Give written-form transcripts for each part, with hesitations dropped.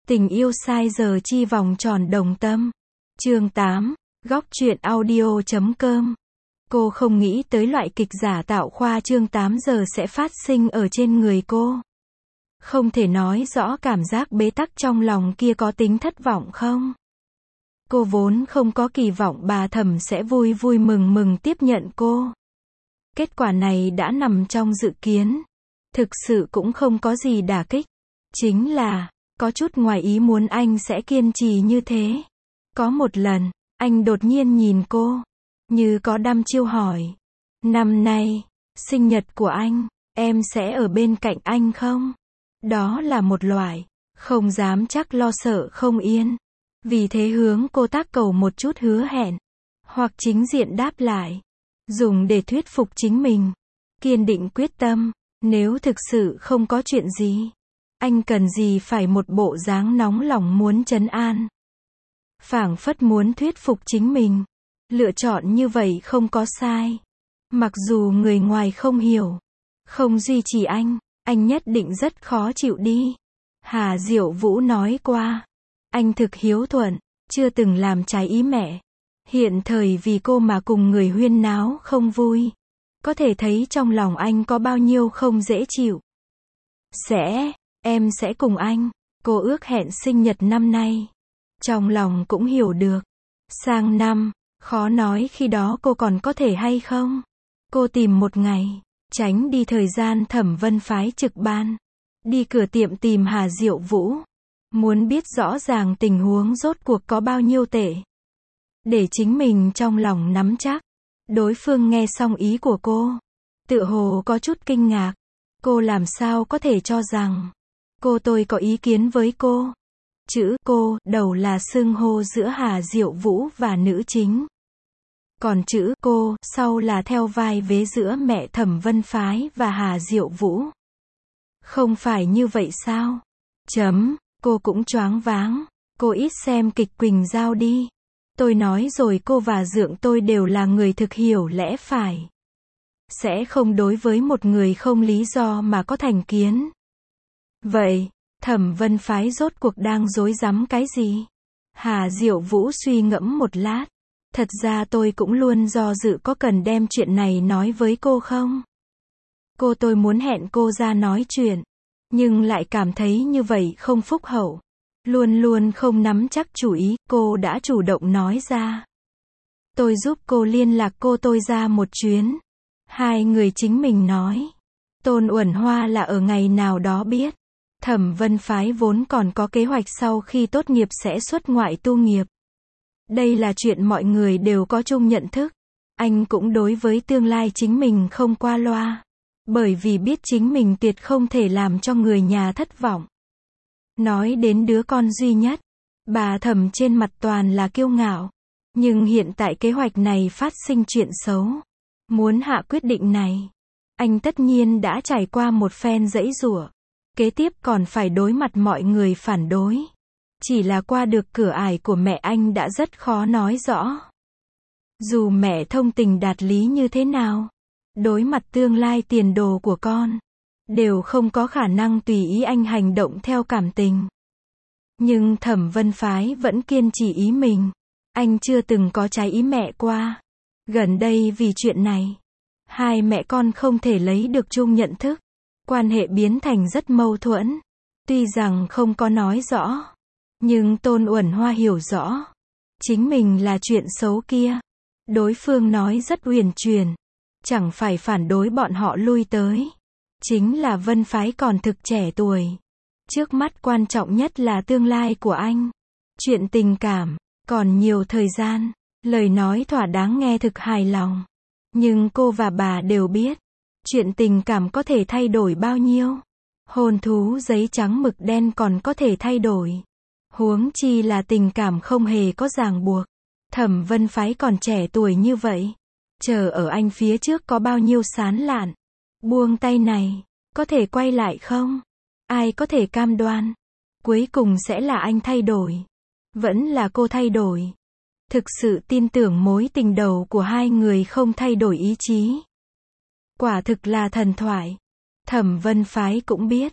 Tình yêu sai giờ chi vòng tròn đồng tâm. Chương 8, góc truyện audio.com. Cô không nghĩ tới loại kịch giả tạo khoa trương 8 giờ sẽ phát sinh ở trên người cô. Không thể nói rõ cảm giác bế tắc trong lòng kia có tính thất vọng không? Cô vốn không có kỳ vọng bà Thẩm sẽ vui vui mừng mừng tiếp nhận cô. Kết quả này đã nằm trong dự kiến. Thực sự cũng không có gì đả kích. Chính là, có chút ngoài ý muốn anh sẽ kiên trì như thế. Có một lần, anh đột nhiên nhìn cô, như có đăm chiêu hỏi. Năm nay, sinh nhật của anh, em sẽ ở bên cạnh anh không? Đó là một loại, không dám chắc lo sợ không yên. Vì thế hướng cô tác cầu một chút hứa hẹn. Hoặc chính diện đáp lại. Dùng để thuyết phục chính mình. Kiên định quyết tâm, nếu thực sự không có chuyện gì. Anh cần gì phải một bộ dáng nóng lòng muốn trấn an. Phảng phất muốn thuyết phục chính mình. Lựa chọn như vậy không có sai. Mặc dù người ngoài không hiểu, không duy trì anh nhất định rất khó chịu đi. Hà Diệu Vũ nói qua, anh thực hiếu thuận, chưa từng làm trái ý mẹ. Hiện thời vì cô mà cùng người huyên náo không vui. Có thể thấy trong lòng anh có bao nhiêu không dễ chịu. Em sẽ cùng anh. Cô ước hẹn sinh nhật năm nay. Trong lòng cũng hiểu được. Sang năm, khó nói khi đó cô còn có thể hay không. Cô tìm một ngày, tránh đi thời gian Thẩm Vân phái trực ban. Đi cửa tiệm tìm Hà Diệu Vũ. Muốn biết rõ ràng tình huống rốt cuộc có bao nhiêu tệ. Để chính mình trong lòng nắm chắc. Đối phương nghe xong ý của cô. Tựa hồ có chút kinh ngạc. Cô làm sao có thể cho rằng tôi có ý kiến với cô. Chữ cô đầu là xưng hô giữa Hà Diệu Vũ và nữ chính. Còn chữ cô sau là theo vai vế giữa mẹ Thẩm Vân phái và Hà Diệu Vũ. Không phải như vậy sao? Cô cũng choáng váng. Cô ít xem kịch Quỳnh Giao đi. Tôi nói rồi, cô và Dượng tôi đều là người thực hiểu lẽ phải. Sẽ không đối với một người không lý do mà có thành kiến. Vậy, Thẩm Vân phái rốt cuộc đang rối rắm cái gì? Hà Diệu Vũ suy ngẫm một lát. Thật ra tôi cũng luôn do dự có cần đem chuyện này nói với cô không? Tôi muốn hẹn cô ra nói chuyện. Nhưng lại cảm thấy như vậy không phúc hậu. Luôn luôn không nắm chắc chủ ý, cô đã chủ động nói ra. Tôi giúp cô liên lạc tôi ra một chuyến. Hai người chính mình nói. Tôn Uẩn Hoa là ở ngày nào đó biết. Thẩm Vân phái vốn còn có kế hoạch sau khi tốt nghiệp sẽ xuất ngoại tu nghiệp. Đây là chuyện mọi người đều có chung nhận thức. Anh cũng đối với tương lai chính mình không qua loa. Bởi vì biết chính mình tuyệt không thể làm cho người nhà thất vọng. Nói đến đứa con duy nhất, bà Thẩm trên mặt toàn là kiêu ngạo. Nhưng hiện tại kế hoạch này phát sinh chuyện xấu. Muốn hạ quyết định này, anh tất nhiên đã trải qua một phen giãy giụa. Kế tiếp còn phải đối mặt mọi người phản đối. Chỉ là qua được cửa ải của mẹ anh đã rất khó nói rõ. Dù mẹ thông tình đạt lý như thế nào, đối mặt tương lai tiền đồ của con, đều không có khả năng tùy ý anh hành động theo cảm tình. Nhưng Thẩm Vân phái vẫn kiên trì ý mình. Anh chưa từng có trái ý mẹ qua. Gần đây vì chuyện này, hai mẹ con không thể lấy được chung nhận thức. Quan hệ biến thành rất mâu thuẫn. Tuy rằng không có nói rõ, nhưng Tôn Uẩn Hoa hiểu rõ. Chính mình là chuyện xấu kia. Đối phương nói rất uyển chuyển. Chẳng phải phản đối bọn họ lui tới. Chính là Vân phái còn thực trẻ tuổi. Trước mắt quan trọng nhất là tương lai của anh. Chuyện tình cảm, còn nhiều thời gian. Lời nói thỏa đáng nghe thực hài lòng. Nhưng cô và bà đều biết. Chuyện tình cảm có thể thay đổi bao nhiêu. Hôn thú giấy trắng mực đen còn có thể thay đổi. Huống chi là tình cảm không hề có ràng buộc. Thẩm Vân phái còn trẻ tuổi như vậy. Chờ ở anh phía trước có bao nhiêu sán lạn. Buông tay này, có thể quay lại không? Ai có thể cam đoan? Cuối cùng sẽ là anh thay đổi. Vẫn là cô thay đổi. Thực sự tin tưởng mối tình đầu của hai người không thay đổi ý chí. Quả thực là thần thoại. Thẩm Vân phái cũng biết.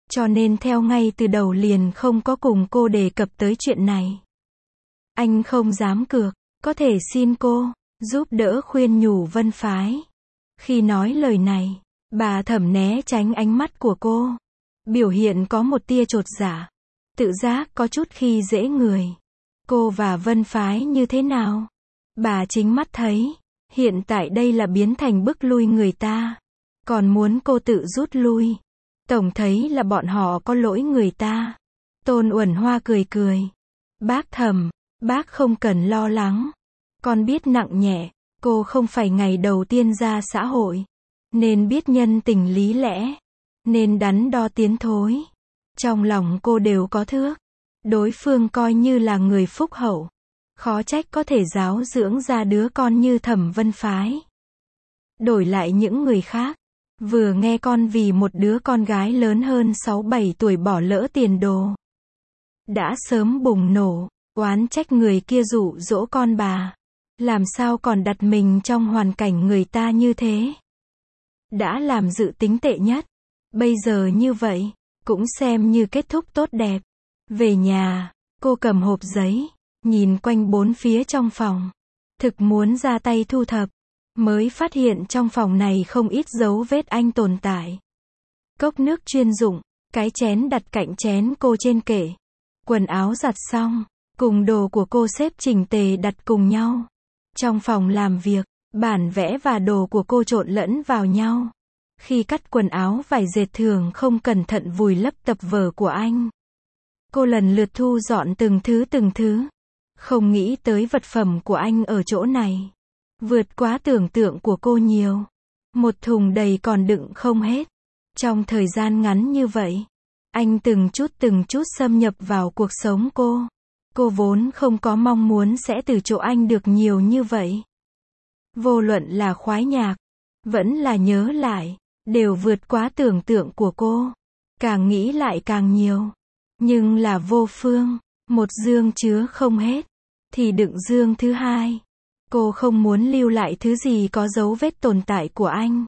cho nên theo ngay từ đầu liền không có cùng cô đề cập tới chuyện này. Anh không dám cược, có thể xin cô giúp đỡ khuyên nhủ Vân Phái. Khi nói lời này, bà Thẩm né tránh ánh mắt của cô. Biểu hiện có một tia chột dạ, tự giác có chút khi dễ người. Cô và Vân Phái như thế nào? Bà chính mắt thấy, hiện tại đây là biến thành bức lui người ta. Còn muốn cô tự rút lui. Tổng thấy là bọn họ có lỗi người ta. Tôn Uẩn Hoa cười cười. Bác Thẩm, bác không cần lo lắng. Con biết nặng nhẹ, cô không phải ngày đầu tiên ra xã hội. Nên biết nhân tình lý lẽ. Nên đắn đo tiến thối. Trong lòng cô đều có thước. Đối phương coi như là người phúc hậu. Khó trách có thể giáo dưỡng ra đứa con như Thẩm Vân Phái. Đổi lại những người khác, vừa nghe con vì một đứa con gái lớn hơn 6-7 tuổi bỏ lỡ tiền đồ, đã sớm bùng nổ, oán trách người kia dụ dỗ con bà. Làm sao còn đặt mình trong hoàn cảnh người ta như thế? Đã làm dự tính tệ nhất. Bây giờ như vậy, cũng xem như kết thúc tốt đẹp. Về nhà, cô cầm hộp giấy, nhìn quanh bốn phía trong phòng. Thực muốn ra tay thu thập. Mới phát hiện trong phòng này không ít dấu vết anh tồn tại. Cốc nước chuyên dụng, cái chén đặt cạnh chén cô trên kệ. Quần áo giặt xong, cùng đồ của cô xếp chỉnh tề đặt cùng nhau. Trong phòng làm việc, bản vẽ và đồ của cô trộn lẫn vào nhau. Khi cắt quần áo vải dệt thường không cẩn thận vùi lấp tập vở của anh. Cô lần lượt thu dọn từng thứ. Không nghĩ tới vật phẩm của anh ở chỗ này. Vượt quá tưởng tượng của cô nhiều. Một thùng đầy còn đựng không hết. Trong thời gian ngắn như vậy, anh từng chút xâm nhập vào cuộc sống cô. Cô vốn không có mong muốn sẽ từ chỗ anh được nhiều như vậy. Vô luận là khoái nhạc, vẫn là nhớ lại, đều vượt quá tưởng tượng của cô. Càng nghĩ lại càng nhiều. Nhưng là vô phương, một dương chứa không hết, thì đựng dương thứ hai. Cô không muốn lưu lại thứ gì có dấu vết tồn tại của anh.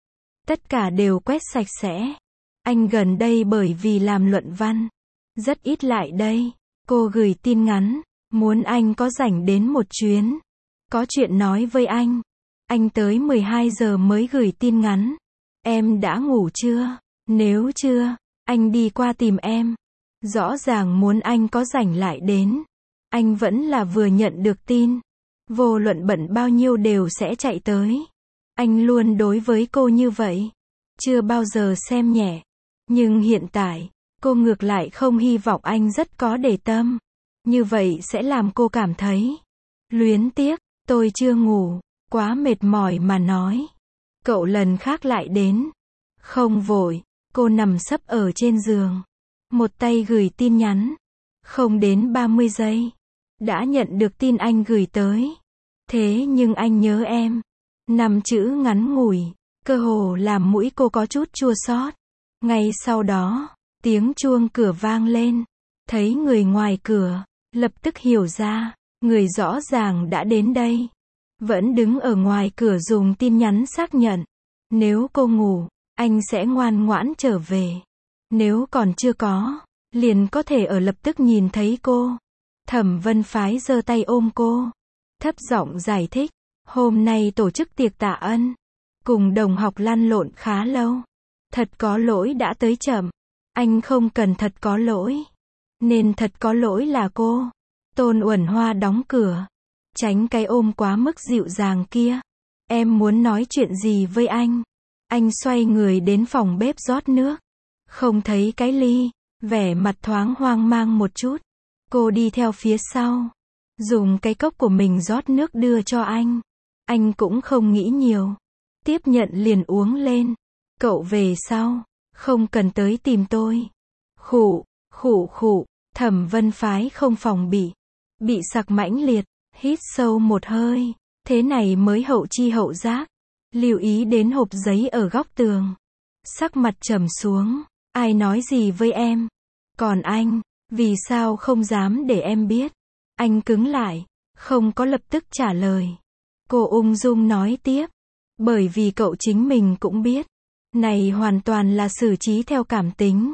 Tất cả đều quét sạch sẽ. Anh gần đây bởi vì làm luận văn, rất ít lại đây. Cô gửi tin ngắn, muốn anh có rảnh đến một chuyến. Có chuyện nói với anh. Anh tới 12 giờ mới gửi tin ngắn. Em đã ngủ chưa? Nếu chưa, anh đi qua tìm em. Rõ ràng muốn anh có rảnh lại đến. Anh vẫn là vừa nhận được tin. Vô luận bận bao nhiêu đều sẽ chạy tới. Anh luôn đối với cô như vậy. Chưa bao giờ xem nhẹ. Nhưng hiện tại, cô ngược lại không hy vọng anh rất có để tâm. Như vậy sẽ làm cô cảm thấy luyến tiếc. Tôi chưa ngủ, quá mệt mỏi mà nói. Cậu lần khác lại đến. Không vội, cô nằm sấp ở trên giường. Một tay gửi tin nhắn. Không đến 30 giây. Đã nhận được tin anh gửi tới. Thế nhưng anh nhớ em. 5 chữ ngắn ngủi, cơ hồ làm mũi cô có chút chua xót. Ngay sau đó, tiếng chuông cửa vang lên. Thấy người ngoài cửa, lập tức hiểu ra, người rõ ràng đã đến đây. Vẫn đứng ở ngoài cửa dùng tin nhắn xác nhận. Nếu cô ngủ, anh sẽ ngoan ngoãn trở về. Nếu còn chưa có, liền có thể ở lập tức nhìn thấy cô. Thẩm Vân Phái giơ tay ôm cô. Thấp giọng giải thích. Hôm nay tổ chức tiệc tạ ân. Cùng đồng học lăn lộn khá lâu. Thật có lỗi đã tới chậm. Anh không cần thật có lỗi. Nên thật có lỗi là cô. Tôn Uẩn Hoa đóng cửa. Tránh cái ôm quá mức dịu dàng kia. Em muốn nói chuyện gì với anh? Anh xoay người đến phòng bếp rót nước. Không thấy cái ly. Vẻ mặt thoáng hoang mang một chút. Cô đi theo phía sau. Dùng cái cốc của mình rót nước đưa cho anh. Anh cũng không nghĩ nhiều. Tiếp nhận liền uống lên. Cậu về sau. Không cần tới tìm tôi. Khụ, khụ khụ. Thẩm Vân Phái không phòng bị. Bị sặc mãnh liệt. Hít sâu một hơi. Thế này mới hậu chi hậu giác. Lưu ý đến hộp giấy ở góc tường. Sắc mặt trầm xuống. Ai nói gì với em? Còn anh, vì sao không dám để em biết? Anh cứng lại, không có lập tức trả lời. Cô ung dung nói tiếp. Bởi vì cậu chính mình cũng biết. Này hoàn toàn là xử trí theo cảm tính.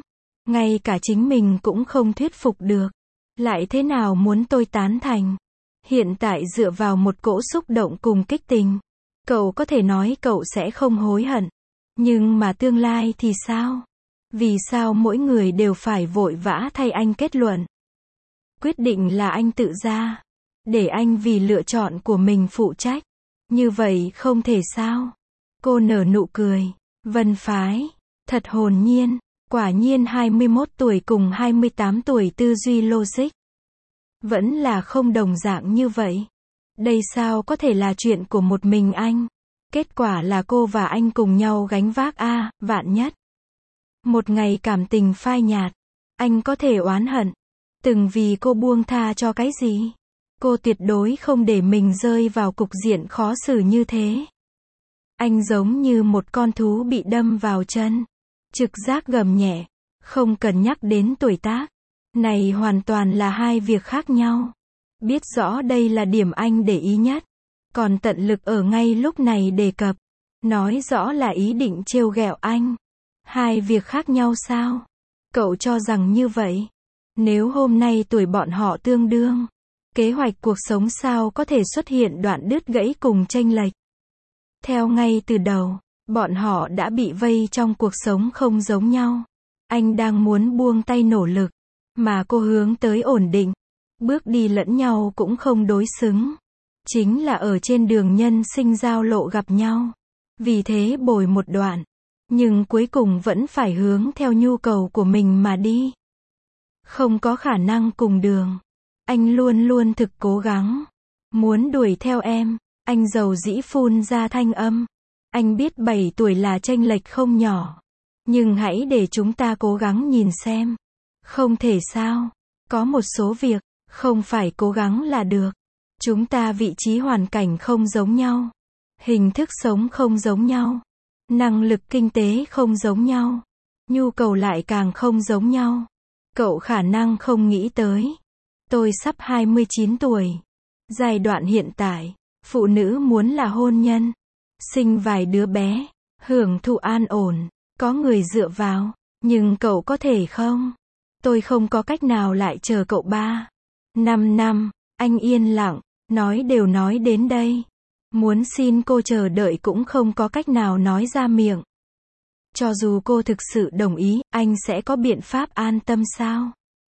Ngay cả chính mình cũng không thuyết phục được. Lại thế nào muốn tôi tán thành? Hiện tại dựa vào một cỗ xúc động cùng kích tình, cậu có thể nói cậu sẽ không hối hận. Nhưng mà tương lai thì sao? Vì sao mỗi người đều phải vội vã thay anh kết luận? Quyết định là anh tự ra. Để anh vì lựa chọn của mình phụ trách. Như vậy không thể sao? Cô nở nụ cười. Vân Phái. Thật hồn nhiên. Quả nhiên 21 tuổi cùng 28 tuổi tư duy logic. Vẫn là không đồng dạng như vậy. Đây sao có thể là chuyện của một mình anh? Kết quả là cô và anh cùng nhau gánh vác vạn nhất. Một ngày cảm tình phai nhạt. Anh có thể oán hận. Từng vì cô buông tha cho cái gì? Cô tuyệt đối không để mình rơi vào cục diện khó xử như thế. Anh giống như một con thú bị đâm vào chân. Trực giác gầm nhẹ. Không cần nhắc đến tuổi tác. Này hoàn toàn là hai việc khác nhau. Biết rõ đây là điểm anh để ý nhất. Còn tận lực ở ngay lúc này đề cập. Nói rõ là ý định trêu ghẹo anh. Hai việc khác nhau sao? Cậu cho rằng như vậy. Nếu hôm nay tuổi bọn họ tương đương, kế hoạch cuộc sống sao có thể xuất hiện đoạn đứt gãy cùng chênh lệch? Theo ngay từ đầu, bọn họ đã bị vây trong cuộc sống không giống nhau. Anh đang muốn buông tay nỗ lực, mà cô hướng tới ổn định. Bước đi lẫn nhau cũng không đối xứng. Chính là ở trên đường nhân sinh giao lộ gặp nhau. Vì thế bồi một đoạn. Nhưng cuối cùng vẫn phải hướng theo nhu cầu của mình mà đi. Không có khả năng cùng đường. Anh luôn luôn thực cố gắng. Muốn đuổi theo em. Anh dầu dĩ phun ra thanh âm. Anh biết 7 tuổi là chênh lệch không nhỏ. Nhưng hãy để chúng ta cố gắng nhìn xem. Không thể sao. Có một số việc, không phải cố gắng là được. Chúng ta vị trí hoàn cảnh không giống nhau. Hình thức sống không giống nhau. Năng lực kinh tế không giống nhau. Nhu cầu lại càng không giống nhau. Cậu khả năng không nghĩ tới. Tôi sắp 29 tuổi. Giai đoạn hiện tại, phụ nữ muốn là hôn nhân. Sinh vài đứa bé. Hưởng thụ an ổn. Có người dựa vào. Nhưng cậu có thể không? Tôi không có cách nào lại chờ cậu 5 năm. Anh yên lặng. Nói đến đây. Muốn xin cô chờ đợi cũng không có cách nào nói ra miệng. Cho dù cô thực sự đồng ý, anh sẽ có biện pháp an tâm sao?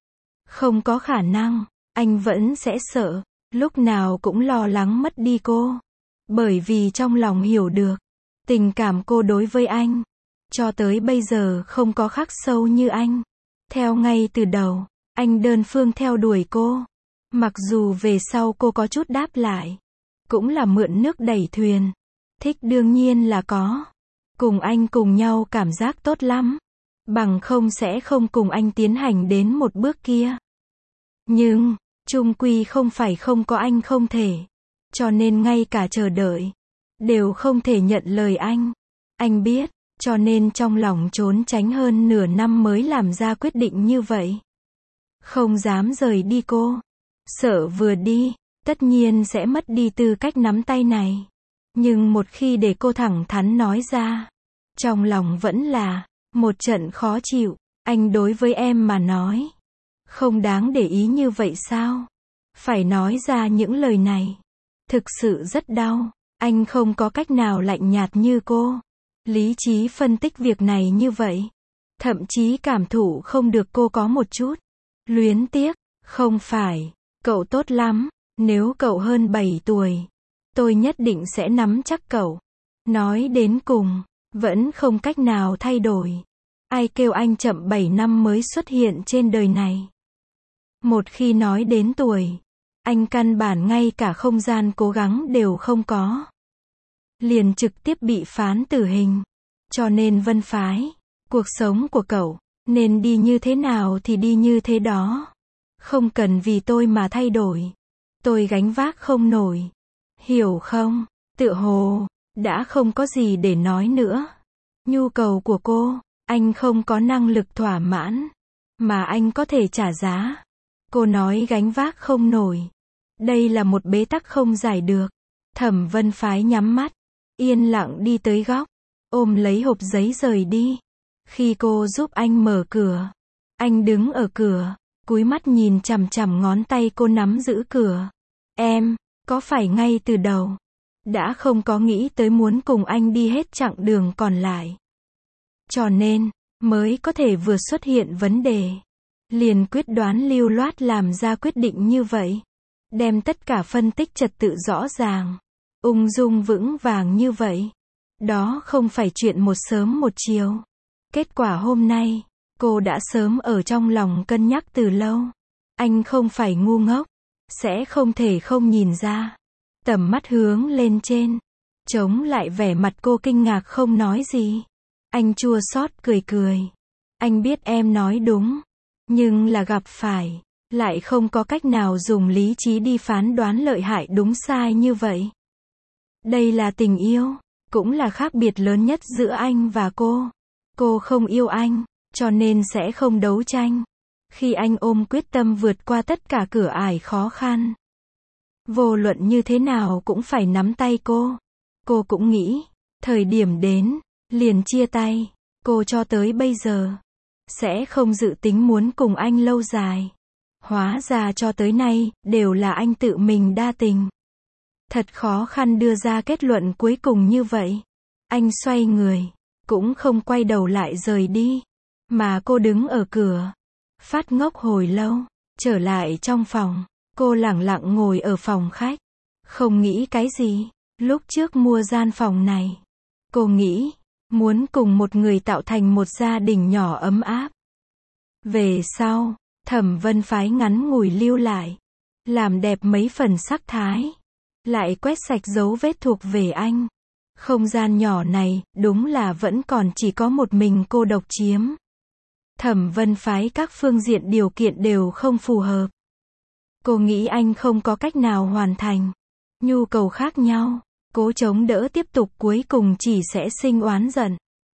Không có khả năng. Anh vẫn sẽ sợ. Lúc nào cũng lo lắng mất đi cô. Bởi vì trong lòng hiểu được. Tình cảm cô đối với anh. Cho tới bây giờ không có khắc sâu như anh. Theo ngay từ đầu. Anh đơn phương theo đuổi cô. Mặc dù về sau cô có chút đáp lại. Cũng là mượn nước đẩy thuyền. Thích đương nhiên là có. Cùng anh cùng nhau cảm giác tốt lắm. Bằng không sẽ không cùng anh tiến hành đến một bước kia. Nhưng, chung quy không phải không có anh không thể. Cho nên ngay cả chờ đợi. Đều không thể nhận lời anh. Anh biết, cho nên trong lòng trốn tránh hơn nửa năm mới làm ra quyết định như vậy. Không dám rời đi cô. Sợ vừa đi, tất nhiên sẽ mất đi tư cách nắm tay này. Nhưng một khi để cô thẳng thắn nói ra, trong lòng vẫn là một trận khó chịu. Anh đối với em mà nói, không đáng để ý như vậy sao? Phải nói ra những lời này, thực sự rất đau. Anh không có cách nào lạnh nhạt như cô. Lý trí phân tích việc này như vậy. Thậm chí cảm thụ không được cô có một chút luyến tiếc. Không phải, cậu tốt lắm. Nếu cậu hơn 7 tuổi, tôi nhất định sẽ nắm chắc cậu. Nói đến cùng, vẫn không cách nào thay đổi. Ai kêu anh chậm 7 năm mới xuất hiện trên đời này. Một khi nói đến tuổi, anh căn bản ngay cả không gian cố gắng đều không có. Liền trực tiếp bị phán tử hình. Cho nên Vân Phái, cuộc sống của cậu, nên đi như thế nào thì đi như thế đó. Không cần vì tôi mà thay đổi. Tôi gánh vác không nổi. Hiểu không? Tựa hồ, đã không có gì để nói nữa. Nhu cầu của cô, anh không có năng lực thỏa mãn. Mà anh có thể trả giá. Cô nói gánh vác không nổi. Đây là một bế tắc không giải được. Thẩm Vân Phái nhắm mắt. Yên lặng đi tới góc. Ôm lấy hộp giấy rời đi. Khi cô giúp anh mở cửa, Anh đứng ở cửa, cúi mắt nhìn chằm chằm ngón tay cô nắm giữ cửa. Em, có phải ngay từ đầu, đã không có nghĩ tới muốn cùng anh đi hết chặng đường còn lại. Cho nên, mới có thể vừa xuất hiện vấn đề, liền quyết đoán lưu loát làm ra quyết định như vậy. Đem tất cả phân tích trật tự rõ ràng, ung dung vững vàng như vậy. Đó không phải chuyện một sớm một chiều. Kết quả hôm nay, cô đã sớm ở trong lòng cân nhắc từ lâu. Anh không phải ngu ngốc, sẽ không thể không nhìn ra. Tầm mắt hướng lên trên, chống lại vẻ mặt cô kinh ngạc không nói gì. Anh chua xót cười cười. Anh biết em nói đúng, nhưng là gặp phải, lại không có cách nào dùng lý trí đi phán đoán lợi hại đúng sai như vậy. Đây là tình yêu, cũng là khác biệt lớn nhất giữa anh và cô. Cô không yêu anh, cho nên sẽ không đấu tranh. Khi anh ôm quyết tâm vượt qua tất cả cửa ải khó khăn, vô luận như thế nào cũng phải nắm tay cô. Cô cũng nghĩ, thời điểm đến, liền chia tay. Cô cho tới bây giờ, sẽ không dự tính muốn cùng anh lâu dài. Hóa ra cho tới nay, đều là anh tự mình đa tình. Thật khó khăn đưa ra kết luận cuối cùng như vậy. Anh xoay người, cũng không quay đầu lại rời đi. Mà cô đứng ở cửa, phát ngốc hồi lâu. Trở lại trong phòng, cô lẳng lặng ngồi ở phòng khách. Không nghĩ cái gì. Lúc trước mua gian phòng này, cô nghĩ, muốn cùng một người tạo thành một gia đình nhỏ ấm áp. Về sau, Thẩm Vân phái ngắn ngủi lưu lại, làm đẹp mấy phần sắc thái, lại quét sạch dấu vết thuộc về anh. Không gian nhỏ này, đúng là vẫn còn chỉ có một mình cô độc chiếm. Thẩm Vân phái các phương diện điều kiện đều không phù hợp. Cô nghĩ anh không có cách nào hoàn thành. Nhu cầu khác nhau, cố chống đỡ tiếp tục cuối cùng chỉ sẽ sinh oán giận.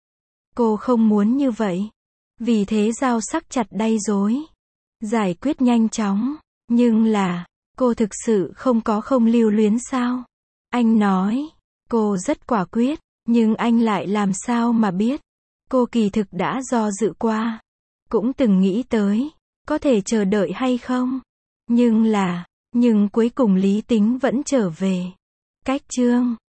Cô không muốn như vậy. Vì thế dao sắc chặt đay dối. Giải quyết nhanh chóng. Nhưng là, cô thực sự không lưu luyến sao? Anh nói, cô rất quả quyết, nhưng anh lại làm sao mà biết? Cô kỳ thực đã do dự qua. Cũng từng nghĩ tới, có thể chờ đợi hay không? Nhưng cuối cùng lý tính vẫn trở về. Cách chương